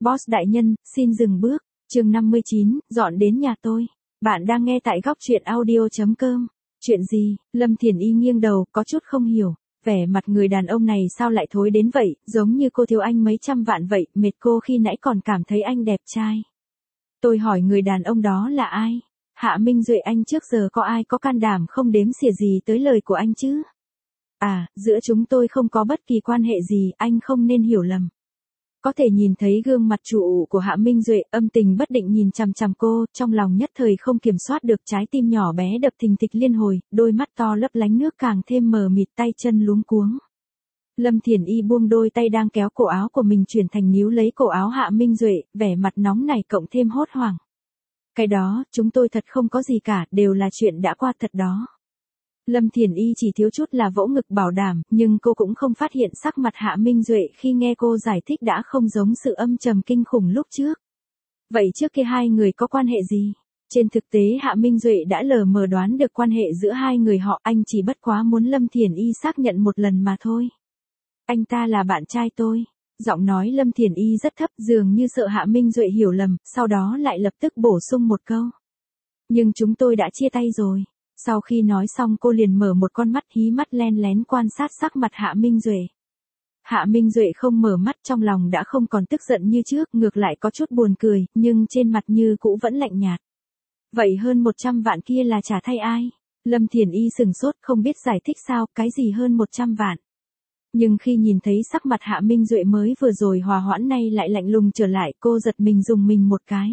Boss đại nhân, xin dừng bước. Chương 59, dọn đến nhà tôi. Bạn đang nghe tại góc truyện audio.com. Chuyện gì? Lâm Thiền Y nghiêng đầu, có chút không hiểu. Vẻ mặt người đàn ông này sao lại thối đến vậy, giống như cô thiếu anh mấy trăm vạn vậy, mệt cô khi nãy còn cảm thấy anh đẹp trai. Tôi hỏi người đàn ông đó là ai? Hạ Minh Duệ. Anh trước giờ có ai có can đảm không đếm xỉa gì tới lời của anh chứ? À, giữa chúng tôi không có bất kỳ quan hệ gì, anh không nên hiểu lầm. Có thể nhìn thấy gương mặt trụ của Hạ Minh Duệ, âm tình bất định nhìn chằm chằm cô, trong lòng nhất thời không kiểm soát được, trái tim nhỏ bé đập thình thịch liên hồi, đôi mắt to lấp lánh nước càng thêm mờ mịt, tay chân luống cuống. Lâm Thiền Y buông đôi tay đang kéo cổ áo của mình chuyển thành níu lấy cổ áo Hạ Minh Duệ, vẻ mặt nóng này cộng thêm hốt hoảng. Cái đó, chúng tôi thật không có gì cả, đều là chuyện đã qua thật đó. Lâm Thiền Y chỉ thiếu chút là vỗ ngực bảo đảm, nhưng cô cũng không phát hiện sắc mặt Hạ Minh Duệ khi nghe cô giải thích đã không giống sự âm trầm kinh khủng lúc trước. Vậy trước kia hai người có quan hệ gì? Trên thực tế Hạ Minh Duệ đã lờ mờ đoán được quan hệ giữa hai người họ, anh chỉ bất quá muốn Lâm Thiền Y xác nhận một lần mà thôi. Anh ta là bạn trai tôi. Giọng nói Lâm Thiền Y rất thấp, dường như sợ Hạ Minh Duệ hiểu lầm, sau đó lại lập tức bổ sung một câu. Nhưng chúng tôi đã chia tay rồi. Sau khi nói xong cô liền mở một con mắt hí mắt len lén quan sát sắc mặt Hạ Minh Duệ. Hạ Minh Duệ không mở mắt, trong lòng đã không còn tức giận như trước, ngược lại có chút buồn cười, nhưng trên mặt như cũ vẫn lạnh nhạt. Vậy hơn 100 vạn kia là trả thay ai? Lâm Thiền Y sừng sốt không biết giải thích sao, cái gì hơn 100 vạn? Nhưng khi nhìn thấy sắc mặt Hạ Minh Duệ mới vừa rồi hòa hoãn nay lại lạnh lùng trở lại, cô giật mình dùng mình một cái.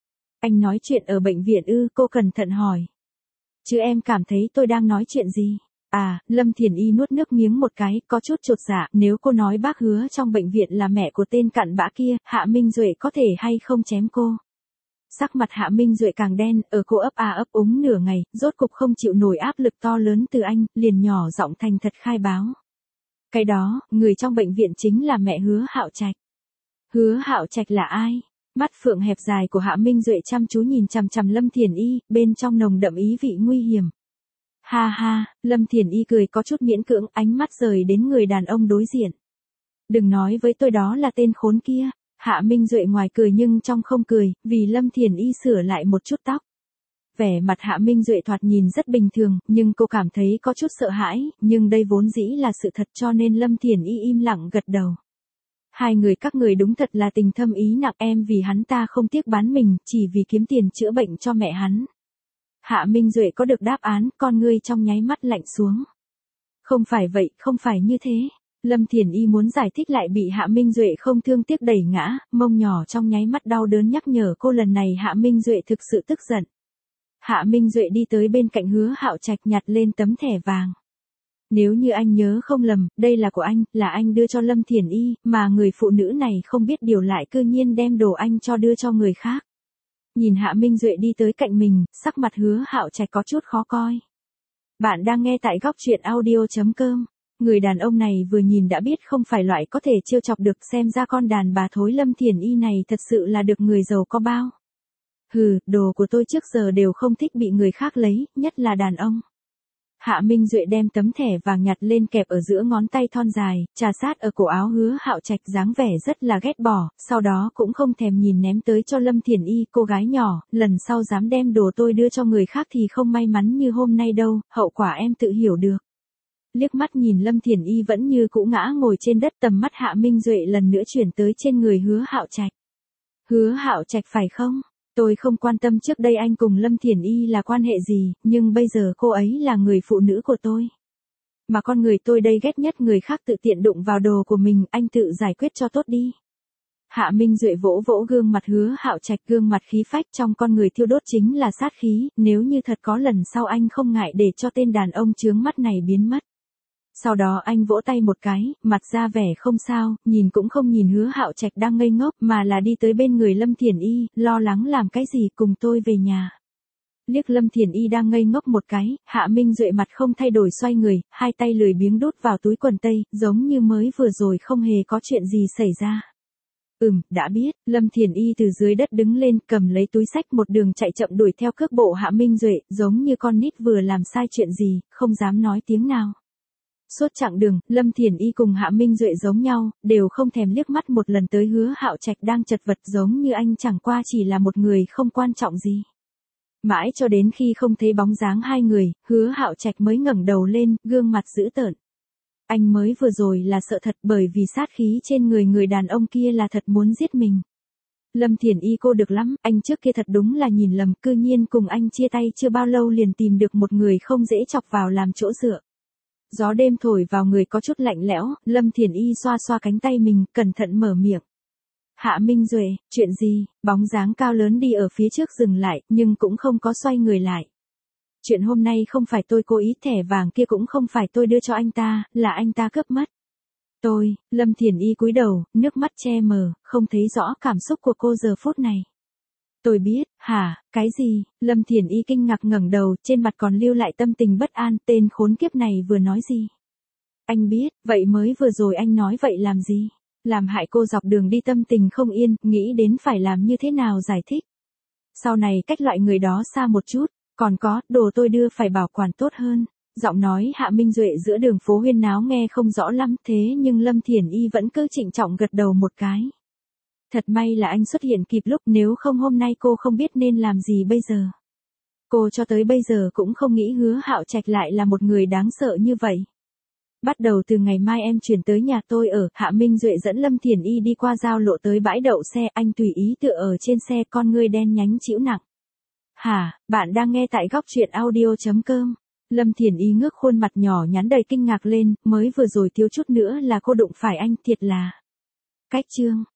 Anh nói chuyện ở bệnh viện ư? Cô cẩn thận hỏi. Chứ em cảm thấy tôi đang nói chuyện gì? À, Lâm Thiền Y nuốt nước miếng một cái, có chút chột dạ, nếu cô nói bác Hứa trong bệnh viện là mẹ của tên cặn bã kia, Hạ Minh Duệ có thể hay không chém cô? Sắc mặt Hạ Minh Duệ càng đen, ở cô ấp à ấp úng nửa ngày, rốt cục không chịu nổi áp lực to lớn từ anh, liền nhỏ giọng thành thật khai báo. Cái đó, người trong bệnh viện chính là mẹ Hứa Hạo Trạch. Hứa Hạo Trạch là ai? Mắt phượng hẹp dài của Hạ Minh Duệ chăm chú nhìn chằm chằm Lâm Thiền Y, bên trong nồng đậm ý vị nguy hiểm. Ha ha, Lâm Thiền Y cười có chút miễn cưỡng, ánh mắt rời đến người đàn ông đối diện. Đừng nói với tôi đó là tên khốn kia. Hạ Minh Duệ ngoài cười nhưng trong không cười, vì Lâm Thiền Y sửa lại một chút tóc. Vẻ mặt Hạ Minh Duệ thoạt nhìn rất bình thường, nhưng cô cảm thấy có chút sợ hãi, nhưng đây vốn dĩ là sự thật cho nên Lâm Thiền Y im lặng gật đầu. Hai người các người đúng thật là tình thâm ý nặng, em vì hắn ta không tiếc bán mình, chỉ vì kiếm tiền chữa bệnh cho mẹ hắn. Hạ Minh Duệ có được đáp án, con ngươi trong nháy mắt lạnh xuống. Không phải vậy, không phải như thế. Lâm Thiền Y muốn giải thích lại bị Hạ Minh Duệ không thương tiếc đẩy ngã, mông nhỏ trong nháy mắt đau đớn nhắc nhở cô lần này Hạ Minh Duệ thực sự tức giận. Hạ Minh Duệ đi tới bên cạnh Hứa Hạo Trạch nhặt lên tấm thẻ vàng. Nếu như anh nhớ không lầm, đây là của anh, là anh đưa cho Lâm Thiền Y, mà người phụ nữ này không biết điều lại cư nhiên đem đồ anh cho đưa cho người khác. Nhìn Hạ Minh Duệ đi tới cạnh mình, sắc mặt Hứa Hạo Trạch có chút khó coi. Bạn đang nghe tại góc truyện audio.com. Người đàn ông này vừa nhìn đã biết không phải loại có thể trêu chọc được, xem ra con đàn bà thối Lâm Thiền Y này thật sự là được người giàu có bao. Hừ, đồ của tôi trước giờ đều không thích bị người khác lấy, nhất là đàn ông. Hạ Minh Duệ đem tấm thẻ vàng nhặt lên kẹp ở giữa ngón tay thon dài, trà sát ở cổ áo Hứa Hạo Trạch dáng vẻ rất là ghét bỏ, sau đó cũng không thèm nhìn ném tới cho Lâm Thiền Y, cô gái nhỏ, lần sau dám đem đồ tôi đưa cho người khác thì không may mắn như hôm nay đâu, hậu quả em tự hiểu được. Liếc mắt nhìn Lâm Thiền Y vẫn như cũ ngã ngồi trên đất, tầm mắt Hạ Minh Duệ lần nữa chuyển tới trên người Hứa Hạo Trạch. Hứa Hạo Trạch phải không? Tôi không quan tâm trước đây anh cùng Lâm Thiền Y là quan hệ gì, nhưng bây giờ cô ấy là người phụ nữ của tôi. Mà con người tôi đây ghét nhất người khác tự tiện đụng vào đồ của mình, anh tự giải quyết cho tốt đi. Hạ Minh Duệ vỗ vỗ gương mặt Hứa Hạo Trạch, gương mặt khí phách trong con người thiêu đốt chính là sát khí, nếu như thật có lần sau anh không ngại để cho tên đàn ông chướng mắt này biến mất. Sau đó anh vỗ tay một cái, mặt ra vẻ không sao, nhìn cũng không nhìn Hứa Hạo Trạch đang ngây ngốc mà là đi tới bên người Lâm Thiền Y, lo lắng làm cái gì, cùng tôi về nhà. Liếc Lâm Thiền Y đang ngây ngốc một cái, Hạ Minh Duệ mặt không thay đổi xoay người, hai tay lười biếng đút vào túi quần tây, giống như mới vừa rồi không hề có chuyện gì xảy ra. Đã biết, Lâm Thiền Y từ dưới đất đứng lên, cầm lấy túi xách một đường chạy chậm đuổi theo cước bộ Hạ Minh Duệ, giống như con nít vừa làm sai chuyện gì, không dám nói tiếng nào. Suốt chặng đường, Lâm Thiển Y cùng Hạ Minh Duệ giống nhau, đều không thèm liếc mắt một lần tới Hứa Hạo Trạch đang chật vật giống như anh chẳng qua chỉ là một người không quan trọng gì. Mãi cho đến khi không thấy bóng dáng hai người, Hứa Hạo Trạch mới ngẩng đầu lên, gương mặt dữ tợn. Anh mới vừa rồi là sợ thật bởi vì sát khí trên người người đàn ông kia là thật muốn giết mình. Lâm Thiển Y cô được lắm, anh trước kia thật đúng là nhìn lầm, cư nhiên cùng anh chia tay chưa bao lâu liền tìm được một người không dễ chọc vào làm chỗ dựa. Gió đêm thổi vào người có chút lạnh lẽo, Lâm Thiển Y xoa xoa cánh tay mình, cẩn thận mở miệng. Hạ Minh Duệ, chuyện gì? Bóng dáng cao lớn đi ở phía trước dừng lại, nhưng cũng không có xoay người lại. Chuyện hôm nay không phải tôi cố ý, thẻ vàng kia cũng không phải tôi đưa cho anh ta, là anh ta cướp mất. Lâm Thiển Y cúi đầu, nước mắt che mờ, không thấy rõ cảm xúc của cô giờ phút này. Tôi biết, hả, cái gì? Lâm Thiển Y kinh ngạc ngẩng đầu, trên mặt còn lưu lại tâm tình bất an, tên khốn kiếp này vừa nói gì? Anh biết, vậy mới vừa rồi anh nói vậy làm gì? Làm hại cô dọc đường đi tâm tình không yên, nghĩ đến phải làm như thế nào giải thích. Sau này cách loại người đó xa một chút, còn có, đồ tôi đưa phải bảo quản tốt hơn. Giọng nói Hạ Minh Duệ giữa đường phố huyên náo nghe không rõ lắm, thế nhưng Lâm Thiển Y vẫn cứ trịnh trọng gật đầu một cái. Thật may là anh xuất hiện kịp lúc, nếu không hôm nay cô không biết nên làm gì bây giờ. Cô cho tới bây giờ cũng không nghĩ Hứa Hạo Trạch lại là một người đáng sợ như vậy. Bắt đầu từ ngày mai em chuyển tới nhà tôi ở, Hạ Minh Duệ dẫn Lâm Thiển Y đi qua giao lộ tới bãi đậu xe, anh tùy ý tựa ở trên xe, con ngươi đen nhánh trĩu nặng. Hả, bạn đang nghe tại góc truyện audio.com. Lâm Thiển Y ngước khuôn mặt nhỏ nhắn đầy kinh ngạc lên, mới vừa rồi thiếu chút nữa là cô đụng phải anh, thiệt là. Cách chương.